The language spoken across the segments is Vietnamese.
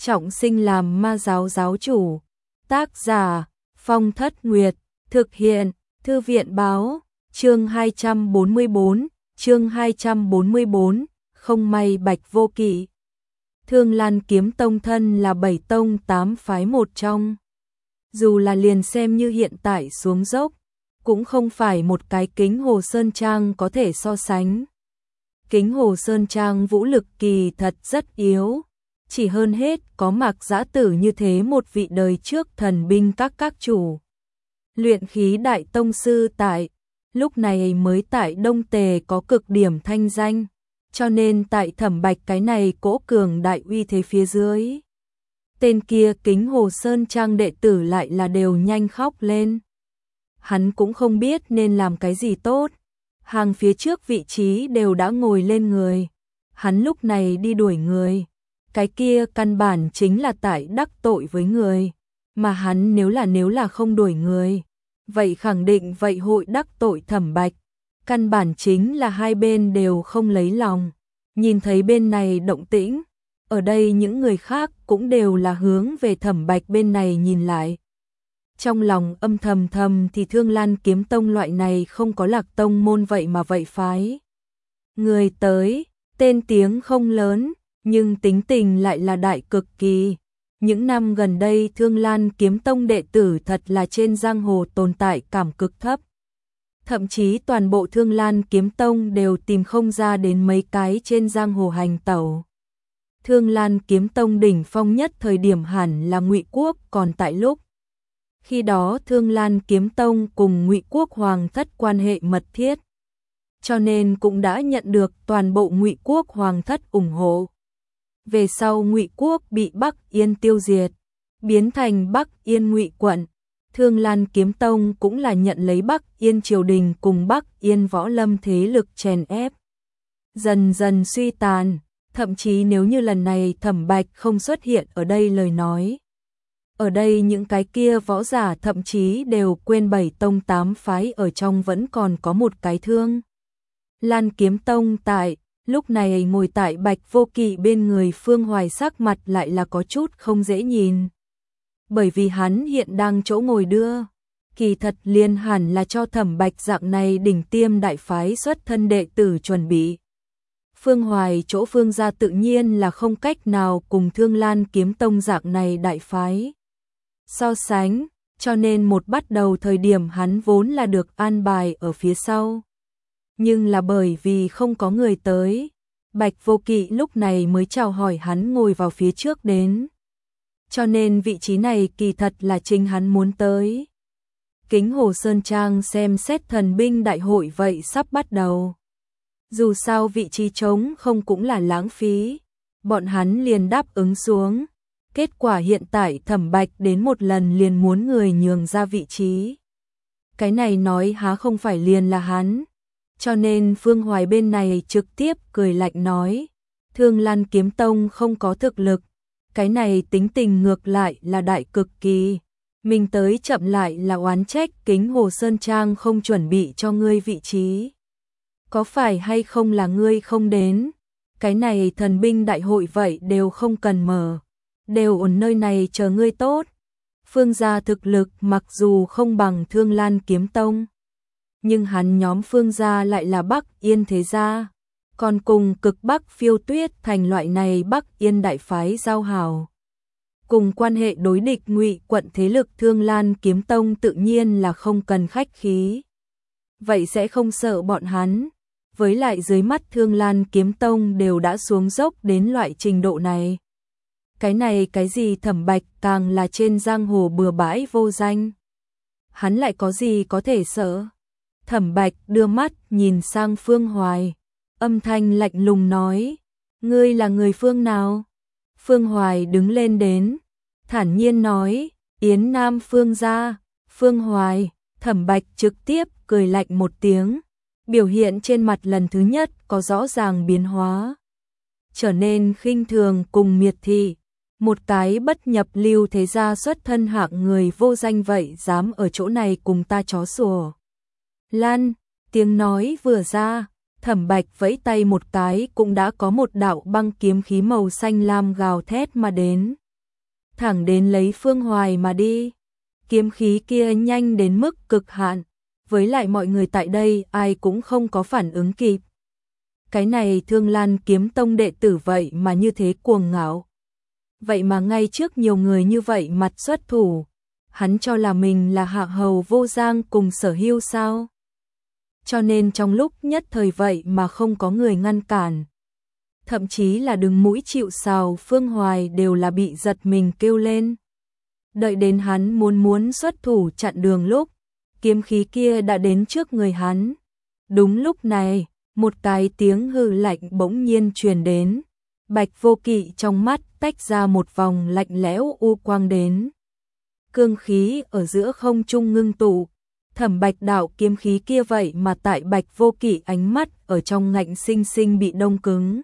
trọng sinh làm ma giáo giáo chủ. Tác giả Phong Thất Nguyệt. Thực hiện Thư viện báo. Chương 244. Không may Bạch Vô Kỵ. Thương Lan Kiếm Tông thân là 7 tông 8 phái một trong. Dù là liền xem như hiện tại xuống dốc, cũng không phải một cái Kính Hồ Sơn Trang có thể so sánh. Kính Hồ Sơn Trang vũ lực kỳ thật rất yếu, chỉ hơn hết có Mạc Dã Tử như thế một vị đời trước thần binh các chủ. Luyện khí đại tông sư tại lúc này mới tại Đông Tề có cực điểm thanh danh, cho nên tại Thẩm Bạch cái này cỗ cường đại uy thế phía dưới, tên kia Kính Hồ Sơn Trang đệ tử lại là đều nhanh khóc lên. Hắn cũng không biết nên làm cái gì tốt, hàng phía trước vị trí đều đã ngồi lên người, hắn lúc này đi đuổi người, cái kia căn bản chính là tại đắc tội với người, mà hắn nếu là không đuổi người, vậy khẳng định vậy hội đắc tội Thẩm Bạch, căn bản chính là hai bên đều không lấy lòng. Nhìn thấy bên này động tĩnh, ở đây những người khác cũng đều là hướng về Thẩm Bạch bên này nhìn lại. Trong lòng âm thầm thì Thương Lan Kiếm Tông loại này không có Lạc Tông môn vậy mà vậy phái. Người tới, tên tiếng không lớn, nhưng tính tình lại là đại cực kỳ. Những năm gần đây Thương Lan Kiếm Tông đệ tử thật là trên giang hồ tồn tại cảm cực thấp. Thậm chí toàn bộ Thương Lan Kiếm Tông đều tìm không ra đến mấy cái trên giang hồ hành tẩu. Thương Lan Kiếm Tông đỉnh phong nhất thời điểm hẳn là Ngụy Quốc còn tại lúc. Khi đó Thương Lan Kiếm Tông cùng Ngụy Quốc Hoàng thất quan hệ mật thiết, cho nên cũng đã nhận được toàn bộ Ngụy Quốc Hoàng thất ủng hộ. Về sau Ngụy Quốc bị Bắc Yên tiêu diệt, biến thành Bắc Yên Ngụy quận, Thương Lan Kiếm Tông cũng là nhận lấy Bắc Yên triều đình cùng Bắc Yên võ lâm thế lực chèn ép, dần dần suy tàn, thậm chí nếu như lần này Thẩm Bạch không xuất hiện ở đây lời nói, ở đây những cái kia võ giả thậm chí đều quên 7 tông 8 phái ở trong vẫn còn có một cái Thương Lan Kiếm Tông tại. Lúc này ngồi tại Bạch Vô Kỵ bên người Phương Hoài sắc mặt lại là có chút không dễ nhìn. Bởi vì hắn hiện đang chỗ ngồi đưa, kỳ thật liền hẳn là cho Thẩm Bạch dạng này đỉnh tiêm đại phái xuất thân đệ tử chuẩn bị. Phương Hoài chỗ Phương gia tự nhiên là không cách nào cùng Thương Lan Kiếm Tông dạng này đại phái so sánh, cho nên một bắt đầu thời điểm hắn vốn là được an bài ở phía sau. Nhưng là bởi vì không có người tới, Bạch Vô Kỵ lúc này mới chào hỏi hắn ngồi vào phía trước đến. Cho nên vị trí này kỳ thật là chính hắn muốn tới. Kính Hồ Sơn Trang xem xét thần binh đại hội vậy sắp bắt đầu. Dù sao vị trí trống không cũng là lãng phí, bọn hắn liền đáp ứng xuống. Kết quả hiện tại Thẩm Bạch đến một lần liền muốn người nhường ra vị trí. Cái này nói há không phải liền là hắn. Cho nên Phương Hoài bên này trực tiếp cười lạnh nói, Thương Lan Kiếm Tông không có thực lực, cái này tính tình ngược lại là đại cực kỳ, mình tới chậm lại là oán trách Kính Hồ Sơn Trang không chuẩn bị cho ngươi vị trí. Có phải hay không là ngươi không đến, cái này thần binh đại hội vậy đều không cần mở, đều ở nơi này chờ ngươi tốt. Phương gia thực lực mặc dù không bằng Thương Lan Kiếm Tông, nhưng hắn nhóm Phương gia lại là Bắc Yên thế gia, còn cùng Cực Bắc Phiêu Tuyết thành loại này Bắc Yên đại phái giao hảo. Cùng quan hệ đối địch Ngụy quận thế lực Thương Lan Kiếm Tông tự nhiên là không cần khách khí. Vậy sẽ không sợ bọn hắn, với lại dưới mắt Thương Lan Kiếm Tông đều đã xuống dốc đến loại trình độ này. Cái này cái gì Thẩm Bạch càng là trên giang hồ bừa bãi vô danh. Hắn lại có gì có thể sợ? Thẩm Bạch đưa mắt nhìn sang Phương Hoài, âm thanh lạnh lùng nói, ngươi là người phương nào? Phương Hoài đứng lên đến, thản nhiên nói, Yến Nam Phương gia. Phương Hoài. Thẩm Bạch trực tiếp cười lạnh một tiếng, biểu hiện trên mặt lần thứ nhất có rõ ràng biến hóa, trở nên khinh thường cùng miệt thị. Một cái bất nhập lưu thế gia xuất thân hạng người vô danh vậy dám ở chỗ này cùng ta chó sủa. Lan, tiếng nói vừa ra, Thẩm Bạch vẫy tay một cái cũng đã có một đạo băng kiếm khí màu xanh lam gào thét mà đến. thẳng đến lấy Phương Hoài mà đi. Kiếm khí kia nhanh đến mức cực hạn, với lại mọi người tại đây ai cũng không có phản ứng kịp. Cái này Thương Lan Kiếm Tông đệ tử vậy mà như thế cuồng ngạo. Vậy mà ngay trước nhiều người như vậy mặt xuất thủ, hắn cho là mình là hạ hầu vô giang cùng Sở Hưu sao? Cho nên trong lúc nhất thời vậy mà không có người ngăn cản. Thậm chí là đứng mũi chịu sào Phương Hoài đều là bị giật mình kêu lên. Đợi đến hắn muốn xuất thủ chặn đường lúc, kiếm khí kia đã đến trước người hắn. Đúng lúc này, một cái tiếng hừ lạnh bỗng nhiên truyền đến. Bạch Vô Kỵ trong mắt tách ra một vòng lạnh lẽo u quang đến. Cương khí ở giữa không trung ngưng tụ, Thẩm Bạch đạo kiếm khí kia vậy mà tại Bạch Vô Kỵ ánh mắt ở trong ngạnh sinh sinh bị đông cứng.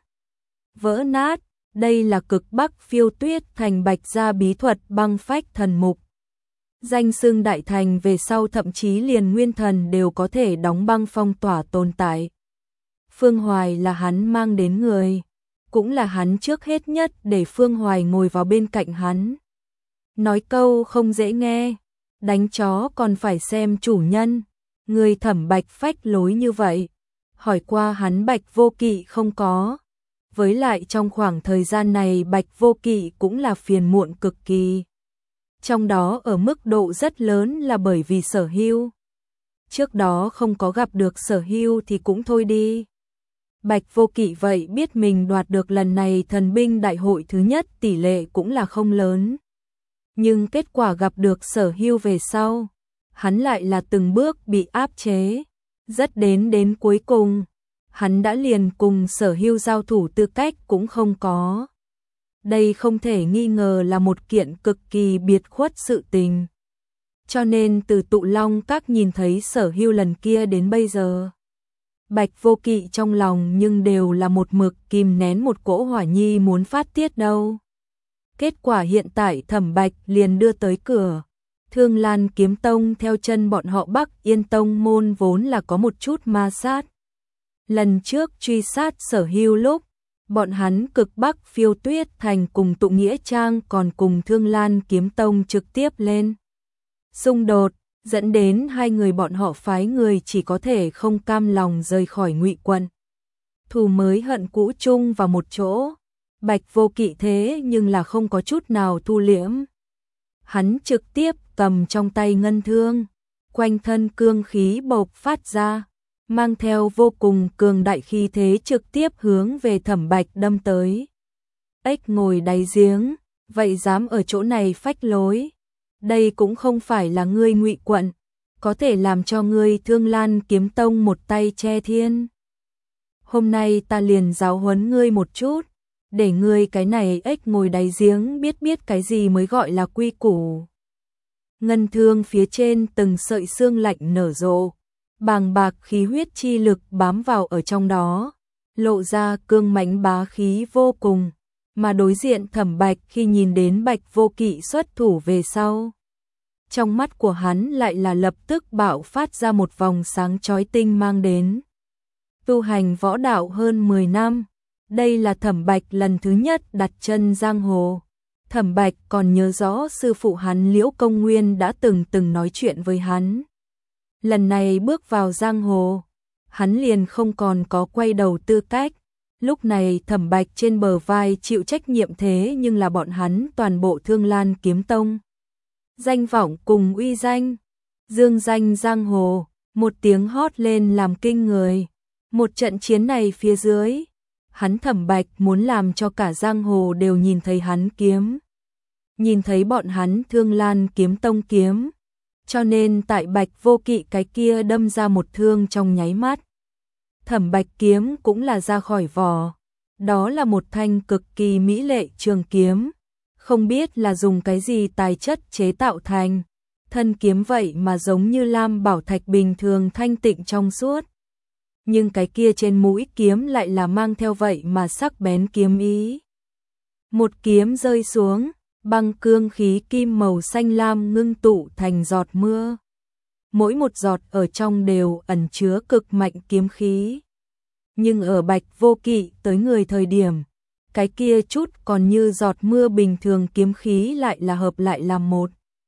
Vỡ nát, đây là cực bắc phiêu tuyết thành Bạch gia bí thuật băng phách thần mục. Danh xưng đại thành về sau thậm chí liền nguyên thần đều có thể đóng băng phong tỏa tồn tại. Phương Hoài là hắn mang đến người, cũng là hắn trước hết nhất để Phương Hoài ngồi vào bên cạnh hắn. Nói câu không dễ nghe, đánh chó còn phải xem chủ nhân, người Thẩm Bạch phách lối như vậy. Hỏi qua hắn Bạch Vô Kỵ không có. Với lại trong khoảng thời gian này Bạch Vô Kỵ cũng là phiền muộn cực kỳ. Trong đó ở mức độ rất lớn là bởi vì Sở Hưu. Trước đó không có gặp được Sở Hưu thì cũng thôi đi. Bạch Vô Kỵ vậy biết mình đoạt được lần này thần binh đại hội thứ nhất tỷ lệ cũng là không lớn. Nhưng kết quả gặp được Sở Hưu về sau, hắn lại là từng bước bị áp chế. Rất đến cuối cùng, hắn đã liền cùng Sở Hưu giao thủ tư cách cũng không có. Đây không thể nghi ngờ là một kiện cực kỳ biệt khuất sự tình. Cho nên từ Tụ Long Các nhìn thấy Sở Hưu lần kia đến bây giờ, Bạch Vô Kỵ trong lòng nhưng đều là một mực kìm nén một cỗ hỏa nhi muốn phát tiết đâu. Kết quả hiện tại Thẩm Bạch liền đưa tới cửa. Thương Lan Kiếm Tông theo chân bọn họ Bắc Yên Tông môn vốn là có một chút ma sát. Lần trước truy sát Sở Hưu lúc, bọn hắn cực Bắc phiêu tuyết thành cùng Tụ Nghĩa Trang còn cùng Thương Lan Kiếm Tông trực tiếp lên xung đột, dẫn đến hai người bọn họ phái người chỉ có thể không cam lòng rời khỏi Ngụy quận. Thù mới hận cũ chung vào một chỗ. Bạch Vô Kỵ thế nhưng là không có chút nào thu liễm. Hắn trực tiếp cầm trong tay ngân thương, quanh thân cương khí bộc phát ra, mang theo vô cùng cường đại khí thế trực tiếp hướng về Thẩm Bạch đâm tới. Ếch ngồi đáy giếng, vậy dám ở chỗ này phách lối. Đây cũng không phải là ngươi Ngụy quận, có thể làm cho ngươi Thương Lan Kiếm Tông một tay che thiên. Hôm nay ta liền giáo huấn ngươi một chút, để ngươi cái này ếch ngồi đáy giếng biết cái gì mới gọi là quy củ. Ngân thương phía trên từng sợi xương lạnh nở rộ, bàng bạc khí huyết chi lực bám vào ở trong đó, lộ ra cương mãnh bá khí vô cùng. Mà đối diện Thẩm Bạch khi nhìn đến Bạch Vô Kỵ xuất thủ về sau, trong mắt của hắn lại là lập tức bạo phát ra một vòng sáng chói tinh mang đến. Tu hành võ đạo hơn 10 năm, đây là Thẩm Bạch lần thứ nhất đặt chân giang hồ. Thẩm Bạch còn nhớ rõ sư phụ hắn Liễu Công Nguyên đã từng nói chuyện với hắn. Lần này bước vào giang hồ, hắn liền không còn có quay đầu tư cách. Lúc này Thẩm Bạch trên bờ vai chịu trách nhiệm thế nhưng là bọn hắn toàn bộ Thương Lan Kiếm Tông. Danh vọng cùng uy danh, dương danh giang hồ, một tiếng hót lên làm kinh người. Một trận chiến này phía dưới, hắn Thẩm Bạch muốn làm cho cả giang hồ đều nhìn thấy hắn kiếm. Nhìn thấy bọn hắn Thương Lan Kiếm Tông kiếm. Cho nên tại Bạch Vô Kỵ cái kia đâm ra một thương trong nháy mắt. Thẩm Bạch kiếm cũng là ra khỏi vỏ. Đó là một thanh cực kỳ mỹ lệ trường kiếm. Không biết là dùng cái gì tài chất chế tạo thành. Thân kiếm vậy mà giống như lam bảo thạch bình thường thanh tịnh trong suốt. Nhưng cái kia trên mũi kiếm lại là mang theo vậy mà sắc bén kiếm ý. Một kiếm rơi xuống, băng cương khí kim màu xanh lam ngưng tụ thành giọt mưa. Mỗi một giọt ở trong đều ẩn chứa cực mạnh kiếm khí. Nhưng ở Bạch Vô Kỵ tới người thời điểm, cái kia chút còn như giọt mưa bình thường kiếm khí lại là hợp lại làm một.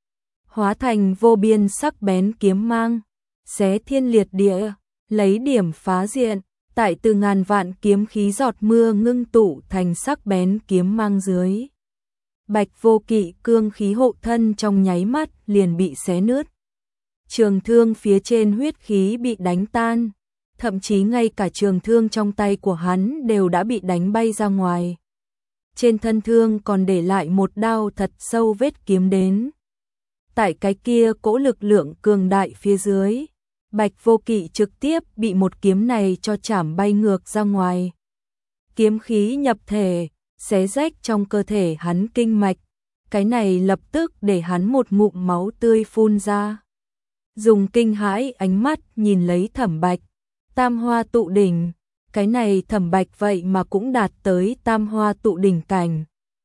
Hóa thành vô biên sắc bén kiếm mang, xé thiên liệt địa, lấy điểm phá diện, tại từ ngàn vạn kiếm khí giọt mưa ngưng tụ thành sắc bén kiếm mang dưới. Bạch Vô Kỵ cương khí hộ thân trong nháy mắt liền bị xé nứt. Trường thương phía trên huyết khí bị đánh tan, thậm chí ngay cả trường thương trong tay của hắn đều đã bị đánh bay ra ngoài. Trên thân thương còn để lại một đao thật sâu vết kiếm đến. Tại cái kia cỗ lực lượng cường đại phía dưới, Bạch Vô Kỵ trực tiếp bị một kiếm này cho chảm bay ngược ra ngoài. Kiếm khí nhập thể, xé rách trong cơ thể hắn kinh mạch, cái này lập tức để hắn một ngụm máu tươi phun ra. Dùng kinh hãi ánh mắt nhìn lấy Thẩm Bạch, tam hoa tụ đỉnh, cái này Thẩm Bạch vậy mà cũng đạt tới tam hoa tụ đỉnh cảnh.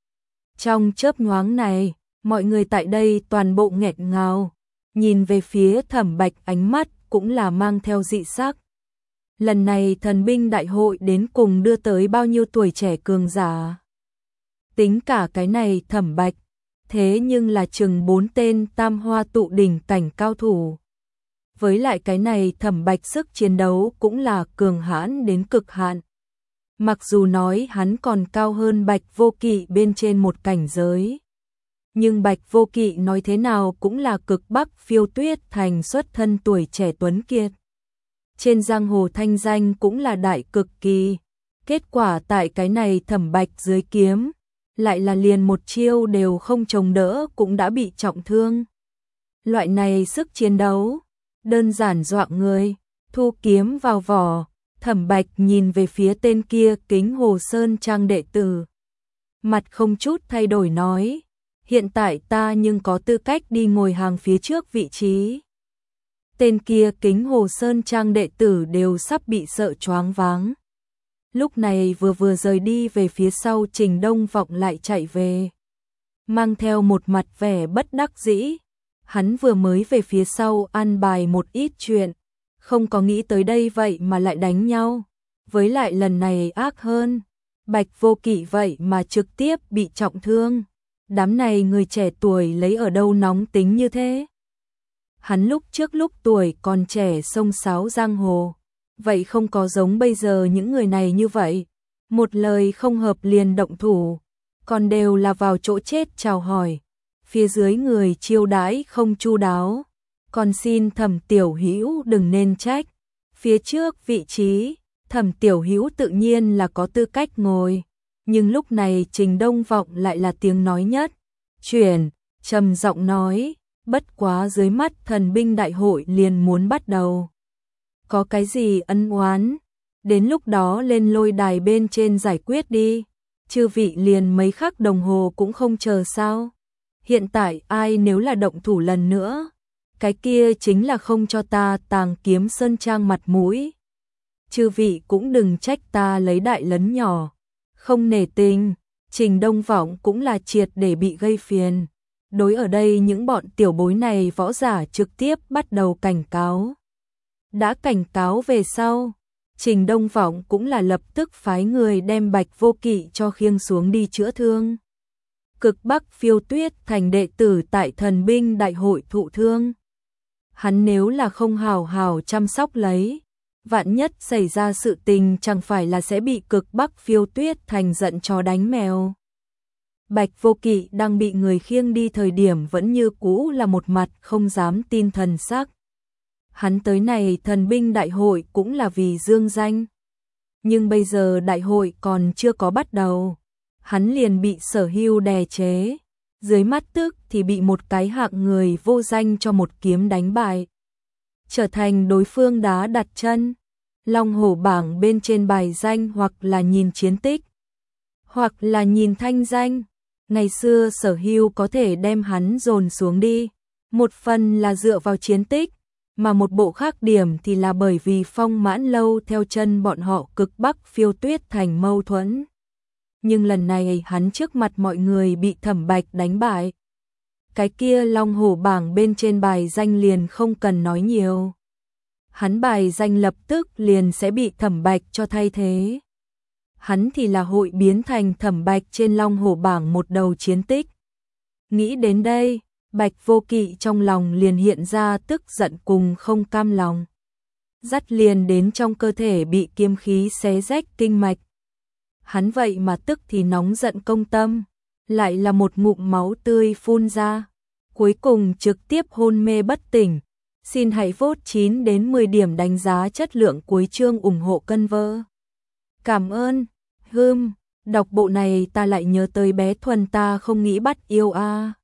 Trong chớp nhoáng này, mọi người tại đây toàn bộ nghẹt ngào, nhìn về phía Thẩm Bạch ánh mắt cũng là mang theo dị sắc. Lần này thần binh đại hội đến cùng đưa tới bao nhiêu tuổi trẻ cường giả. Tính cả cái này Thẩm Bạch, thế nhưng là chừng 4 tên tam hoa tụ đỉnh cảnh cao thủ. Với lại cái này Thẩm Bạch sức chiến đấu cũng là cường hãn đến cực hạn. Mặc dù nói hắn còn cao hơn Bạch Vô Kỵ bên trên một cảnh giới, nhưng Bạch Vô Kỵ nói thế nào cũng là cực Bắc Phiêu Tuyết Thành xuất thân tuổi trẻ tuấn kiệt. Trên giang hồ thanh danh cũng là đại cực kỳ. Kết quả tại cái này Thẩm Bạch dưới kiếm, lại là liền một chiêu đều không chống đỡ cũng đã bị trọng thương. Loại này sức chiến đấu, đơn giản dọa người. Thu kiếm vào vỏ, Thẩm Bạch nhìn về phía tên kia Kính Hồ Sơn Trang đệ tử. Mặt không chút thay đổi nói, hiện tại ta nhưng có tư cách đi ngồi hàng phía trước vị trí. Tên kia Kính Hồ Sơn Trang đệ tử đều sắp bị sợ choáng váng. Lúc này vừa rời đi về phía sau Trình Đông Vọng lại chạy về, mang theo một mặt vẻ bất đắc dĩ. Hắn vừa mới về phía sau an bài một ít chuyện, không có nghĩ tới đây vậy mà lại đánh nhau. Với lại lần này ác hơn, Bạch Vô Kỵ vậy mà trực tiếp bị trọng thương. Đám này người trẻ tuổi lấy ở đâu nóng tính như thế? Hắn lúc trước lúc tuổi còn trẻ xông xáo giang hồ, vậy không có giống bây giờ những người này như vậy, một lời không hợp liền động thủ, còn đều là vào chỗ chết chào hỏi. Phía dưới người chiêu đãi không chu đáo, còn xin Thẩm tiểu hữu đừng nên trách. Phía trước vị trí, Thẩm tiểu hữu tự nhiên là có tư cách ngồi, nhưng lúc này Trình Đông Vọng lại là tiếng nói nhất chuyển, trầm giọng nói, bất quá dưới mắt thần binh đại hội liền muốn bắt đầu. Có cái gì ân oán, đến lúc đó lên lôi đài bên trên giải quyết đi, chư vị liền mấy khắc đồng hồ cũng không chờ sao. Hiện tại ai nếu là động thủ lần nữa, cái kia chính là không cho ta Tàng Kiếm Sơn Trang mặt mũi. Chư vị cũng đừng trách ta lấy đại lấn nhỏ, không nể tình. Trình Đông Vọng cũng là triệt để bị gây phiền. Đối ở đây những bọn tiểu bối này võ giả trực tiếp bắt đầu cảnh cáo. Đã cảnh cáo về sau, Trình Đông Vọng cũng là lập tức phái người đem Bạch Vô Kỵ cho khiêng xuống đi chữa thương. Cực Bắc Phiêu Tuyết Thành đệ tử tại thần binh đại hội thụ thương. Hắn nếu là không hào hào chăm sóc lấy, vạn nhất xảy ra sự tình chẳng phải là sẽ bị Cực Bắc Phiêu Tuyết Thành giận chó đánh mèo. Bạch Vô Kỵ đang bị người khiêng đi thời điểm vẫn như cũ là một mặt không dám tin thần sắc. Hắn tới này thần binh đại hội cũng là vì dương danh. Nhưng bây giờ đại hội còn chưa có bắt đầu, hắn liền bị Sở Hưu đè chế. Dưới mắt tức thì bị một cái hạng người vô danh cho một kiếm đánh bại, trở thành đối phương đá đặt chân. Long hổ bảng bên trên bài danh hoặc là nhìn chiến tích, hoặc là nhìn thanh danh. Ngày xưa Sở Hưu có thể đem hắn dồn xuống đi, một phần là dựa vào chiến tích, mà một bộ khác điểm thì là bởi vì Phong Mãn Lâu theo chân bọn họ Cực Bắc Phiêu Tuyết Thành mâu thuẫn. Nhưng lần này hắn trước mặt mọi người bị Thẩm Bạch đánh bại. Cái kia Long hổ bảng bên trên bài danh liền không cần nói nhiều. Hắn bài danh lập tức liền sẽ bị Thẩm Bạch cho thay thế. hắn thì là hội biến thành Thẩm Bạch trên Long Hổ bảng một đầu chiến tích. Nghĩ đến đây, Bạch Vô Kỵ trong lòng liền hiện ra tức giận cùng không cam lòng. Dắt liền đến trong cơ thể bị kiếm khí xé rách kinh mạch. Hắn vậy mà tức thì nóng giận công tâm, lại là một ngụm máu tươi phun ra, cuối cùng trực tiếp hôn mê bất tỉnh. Xin hãy vote 9 đến 10 điểm đánh giá chất lượng cuối chương ủng hộ cân vơ. Cảm ơn. Đọc bộ này ta lại nhớ tới bé Thuần ta không nghĩ bắt yêu a.